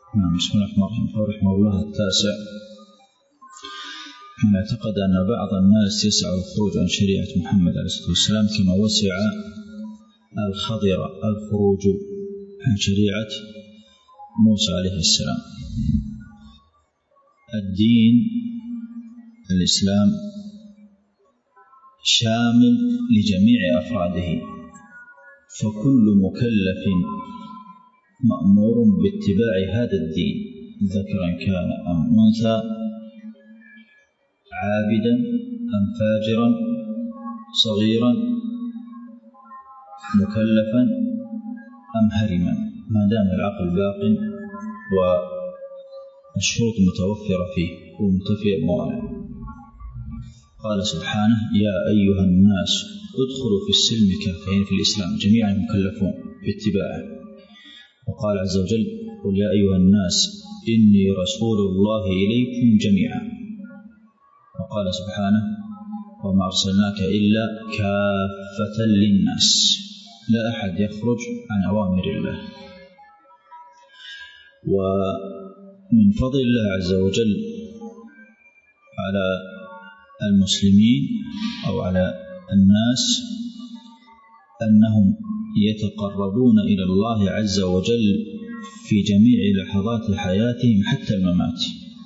بسم الله الرحمن الرحيم. رحمه الله التاسع: من اعتقد أن بعض الناس يسع الخروج عن شريعة محمد عليه الصلاة والسلام كما وسع الخضر الخروج عن شريعة موسى عليه السلام. الدين الإسلام شامل لجميع أفراده، فكل مكلف مأمور باتباع هذا الدين ذكرا كان أم أنثى، عابدا أم فاجرا، صغيرا مكلفا أم هرما، ما دام العقل باق والشروط متوفرة فيه ومنتفي الموانع. قال سبحانه: يا أيها الناس ادخلوا في السلم كافة، في الإسلام جميعا مكلفون باتباعه. وقال عز وجل: قل يا أيها الناس إني رسول الله إليكم جميعا. وقال سبحانه: وما أرسلناك إلا كافة للناس، لا أحد يخرج عن أوامر الله. ومن فضل الله عز وجل على المسلمين أو على الناس أنهم يتقربون إلى الله عز وجل في جميع لحظات حياتهم حتى الممات،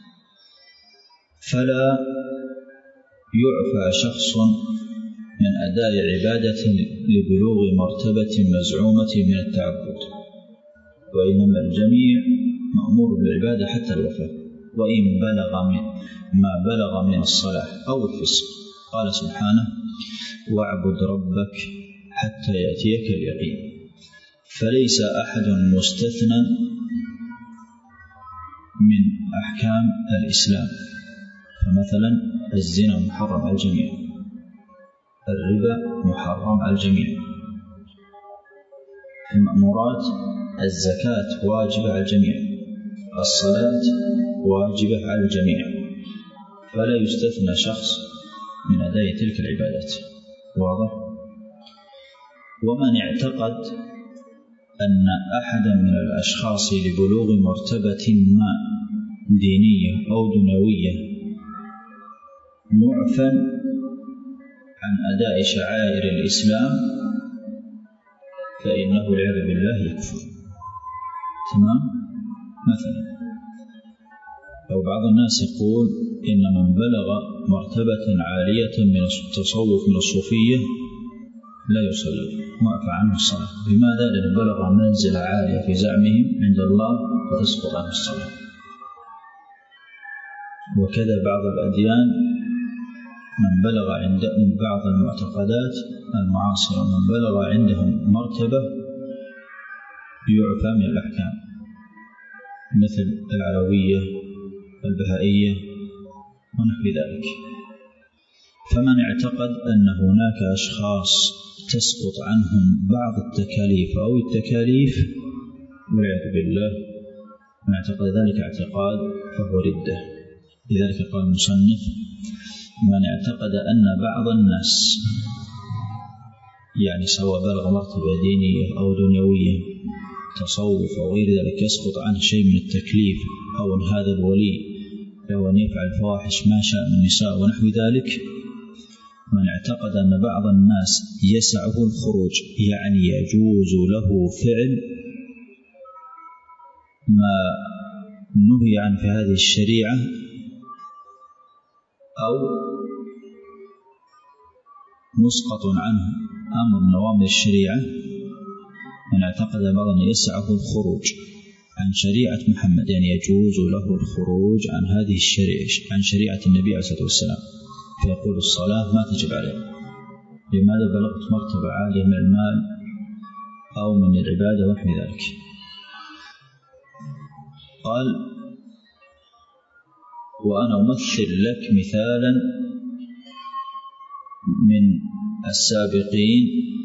فلا يعفى شخص من أداء عبادة لبلوغ مرتبة مزعومة من التعبد، وإنما الجميع مأمور بالعبادة حتى الوفاة، وإن بلغ ما بلغ من الصلاح أو الفسق. قال سبحانه: واعبد ربك حتى يأتيك اليقين. فليس أحد مستثنى من أحكام الإسلام، فمثلا الزنا محرم على الجميع، الربا محرم على الجميع، المأمورات الزكاة واجبة على الجميع، الصلاة واجبة على الجميع، فلا يستثنى شخص من أداء تلك العبادات. واضح؟ ومن اعتقد أن أحدا من الأشخاص لبلوغ مرتبة ما دينية أو دنيوية معفى عن أداء شعائر الإسلام فإنه والعياذ بالله يكفر. تمام؟ مثلا أو بعض الناس يقول إن من بلغ مرتبة عالية من التصوف من الصوفية لا يصلي، معفى عنه الصلاة. لماذا؟ لأنه بلغ منزلة عالية في زعمهم عند الله فتسقط عنه الصلاة. وكذا بعض الأديان من بلغ عند بعض المعتقدات المعاصرة من بلغ عندهم مرتبة يعفى من الأحكام، مثل العلوية البهائية ونحو ذلك. فمن اعتقد أن هناك أشخاص تسقط عنهم بعض التكاليف أو التكاليف والعياذ بالله، من اعتقد ذلك اعتقاد فهو ردة. لذلك قال المصنف: من اعتقد أن بعض الناس، يعني سواء بلغ مرتبة دينية أو دنيوية تصوف أو غير ذلك، يسقط عنه شيء من التكليف، أو أن هذا الولي لو أن يفعل الفواحش ما شاء من النساء ونحو ذلك، من اعتقد أن بعض الناس يسعه الخروج، يعني يجوز له فعل ما نهي عنه في هذه الشريعة أو مسقط عنه أمر من أوامر الشريعة، من اعتقد بعض أن يسعه الخروج عن شريعة محمد، يعني يجوز له الخروج عن هذه الشريعة، عن شريعة النبي عليه الصلاة والسلام، فيقول الصلاة ما تجب عليه. لماذا؟ بلغت مرتبة عالية من المال أو من العبادة ونحو ذلك. قال: وأنا أمثل لك مثالا من السابقين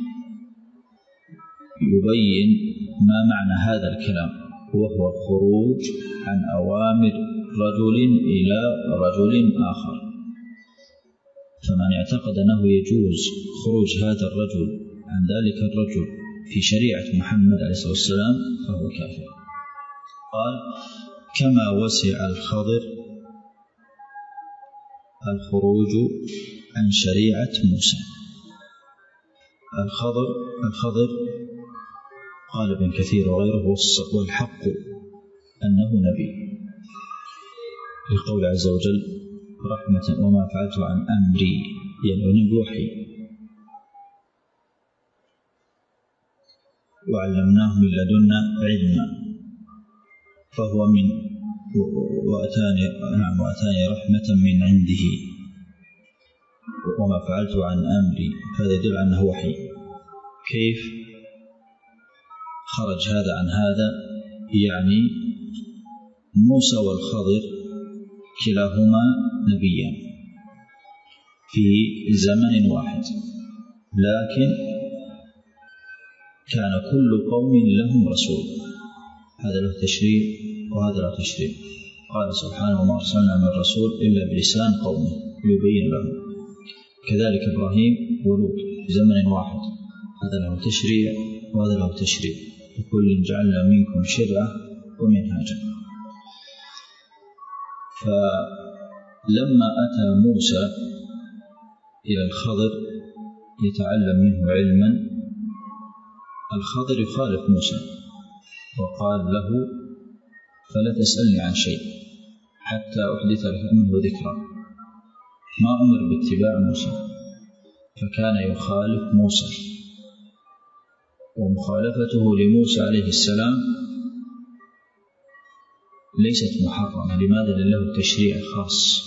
يبين ما معنى هذا الكلام، وهو الخروج عن أوامر رجل إلى رجل آخر. فمن اعتقد أنه يجوز خروج هذا الرجل عن ذلك الرجل في شريعة محمد عليه الصلاة والسلام فهو كافر. قال: كما وسع الخضر الخروج عن شريعة موسى. الخضر قال ابن كثير وغيره والحق أنه نبي، لقول عز وجل: رحمة وما فعلت عن أمري، يعني بوحي. وعلمناه من لدنا علما، فهو من وأتاني رحمة من عنده. وما فعلت عن أمري، هذا يدل على أنه وحي. كيف خرج هذا عن هذا؟ يعني موسى والخضر كلاهما نبيان في زمن واحد، لكن كان كل قوم لهم رسول، هذا له تشريع وهذا له تشريع. قال سبحانه: وما أرسلنا من رسول إلا بلسان قومه ليبين لهم. كذلك إبراهيم ولوط في زمن واحد، هذا له تشريع وهذا له تشريع، وكل جعلنا منكم شرعة ومنهاجا. فلما أتى موسى إلى الخضر يتعلم منه علما، الخضر يخالف موسى وقال له: فلا تسألني عن شيء حتى أحدث منه ذكرى. ما أمر باتباع موسى، فكان يخالف موسى، ومخالفته لموسى عليه السلام ليست محرمة. لماذا؟ له تشريع خاص.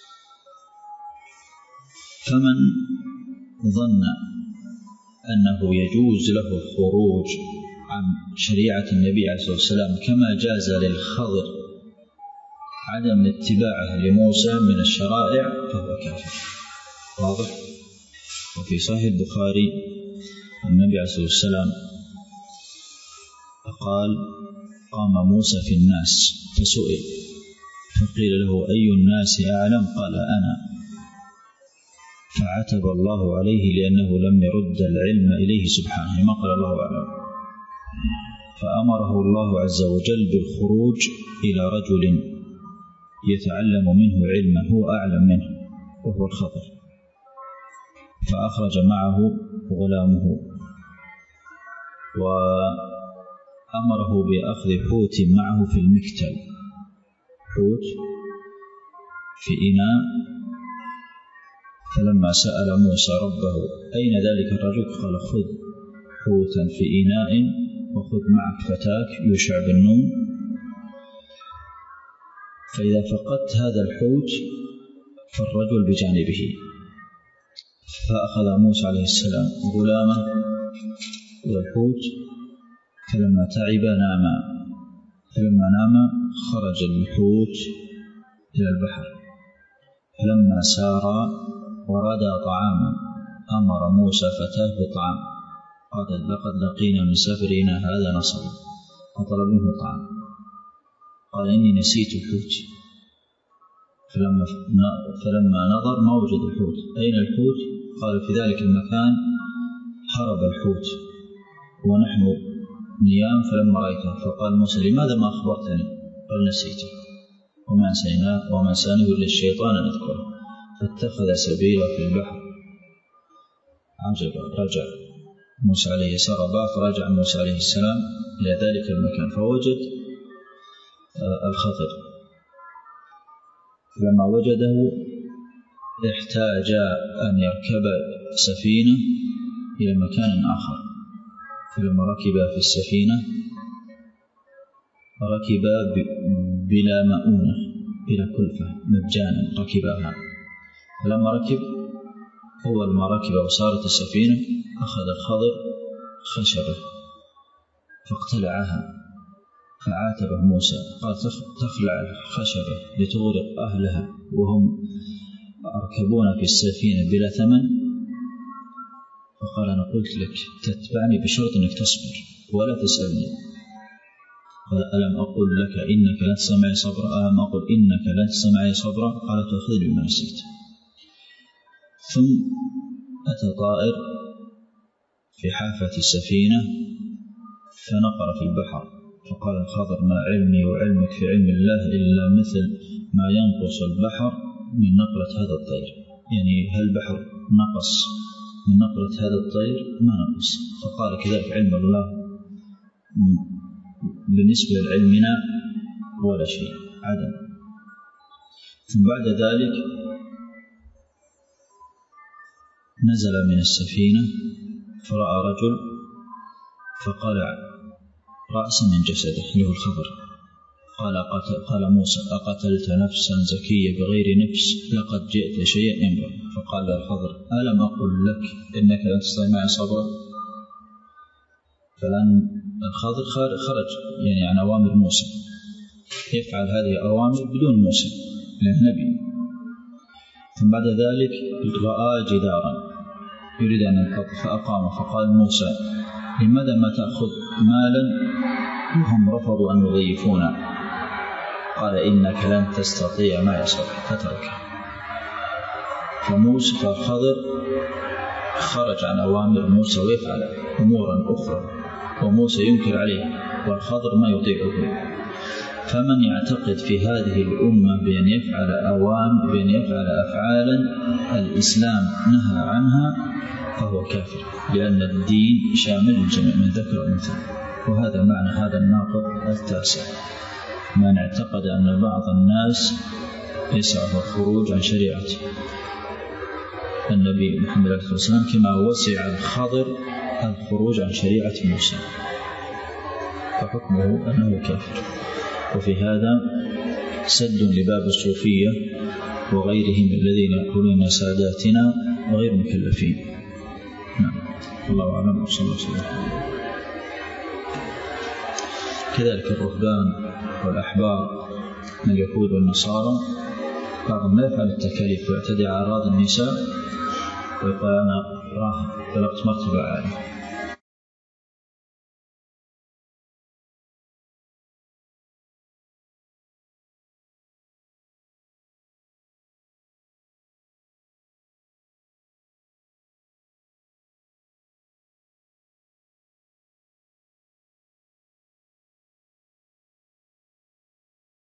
فمن ظن أنه يجوز له الخروج عن شريعة النبي عليه الصلاة والسلام كما جاز للخضر عدم اتباعه لموسى من الشرائع، فهو كافر. واضح؟ وفي صحيح البخاري النبي عليه الصلاة والسلام قال: قام موسى في الناس فسئل فقيل له: أي الناس أعلم؟ قال: أنا. فعتب الله عليه لأنه لم يرد العلم إليه سبحانه، ما قال الله أعلم. فأمره الله عز وجل بالخروج إلى رجل يتعلم منه علما هو أعلم منه، وهو الخضر. فأخرج معه غلامه وأمره بأخذ حوت معه في المكتل، حوت في إناء. فلما سأل موسى ربه: أين ذلك الرجل؟ قال: خذ حوتا في إناء وخذ معك فتاك يوشع بن نون، فإذا فقدت هذا الحوت فالرجل بجانبه. فأخذ موسى عليه السلام غلامه والحوت، فلما تعب نام. فلما نام خرج الحوت إلى البحر، فلما سار وردا طعاما أمر موسى فتاه بطعام، قال: لقد لقينا من سفرنا هذا نصبا، فطلب منه طعام. قال: إني نسيت الحوت. فلما نظر ما وجد الحوت. أين الحوت؟ قال: في ذلك المكان هرب الحوت ونحن نيام فلما رأيته. فقال موسى: لماذا ما أخبرتني؟ قال: نسيته وما نسانه إلا الشيطان أن أذكره. فاتخذ سبيله في البحر. عجبا، رجع موسى عليه سربا، فرجع موسى عليه السلام إلى ذلك المكان فوجد الخضر. فلما وجده احتاج أن يركب سفينة إلى مكان آخر. فلما ركب في السفينة ركب بلا مؤونة، بلا كلفة، مجانا ركبها. فلما ركب أول ما ركب وصارت السفينة أخذ الخضر خشبة فاقتلعها، فعاتبه موسى قال: تخلع الخشبة لتغرق أهلها وهم يركبون في السفينة بلا ثمن؟ فقال: أنا قلت لك تتبعني بشرط أنك تصبر ولا تسألني. قال: ألم أقل لك إنك لن تستطيع صبرا؟ ألم أقل إنك لن تستطيع صبرا؟ قال: تأخذني بما نسيت. ثم أتى طائر في حافة السفينة فنقر في البحر فقال الخضر: ما علمي وعلمك في علم الله إلا مثل ما ينقص البحر من نقلة هذا الطير. يعني هل البحر نقص من نقلة هذا الطير؟ ما نقص. فقال: كذلك علم الله بالنسبة لعلمنا ولا شيء، عدم. ثم بعد ذلك نزل من السفينة فرأى رجل فقلع رأسا من جسده له الخضر. قال موسى: أقتلت نفسا زكية بغير نفس لقد جئت شيئا ينبغي. فقال الخضر: ألم أقل لك إنك لن تستطيع معي صبرا؟ فلأن الخضر خرج يعني عن أوامر موسى، يفعل هذه الأوامر بدون موسى لأنه نبي. ثم بعد ذلك رأى جدارا يريد أن ينقض فأقام. فقال موسى: لماذا ما تأخذ مالا وهم رفضوا أن يضيفونا؟ قال: إنك لن تستطيع معي صبرا. فتركه. فموسى فالخضر خرج عن أوامر موسى ويفعل أمورا أخرى وموسى ينكر عليه والخضر ما يطيعه. فمن يعتقد في هذه الأمة بأن يفعل أفعالا الإسلام نهى عنها فهو كافر، لأن الدين شامل للجميع من ذكر وأنثى. وهذا معنى هذا الناقض التاسع: من اعتقد أن بعض الناس يسعه الخروج عن شريعة النبي محمد عليه الصلاة والسلام كما وسع الخضر الخروج عن شريعة موسى، فحكمه أنه كافر. وفي هذا سد لباب الصوفية وغيرهم الذين يقولون ساداتنا وغير مكلفين. نعم، الله أعلم وصلى الله وسلم. كذلك الرهبان والأحبار من اليهود والنصارى بعضهم لا يفعل التكاليف ويعتدي على أعراض النساء ويقول: أنا راهب بلغت مرتبة عالية،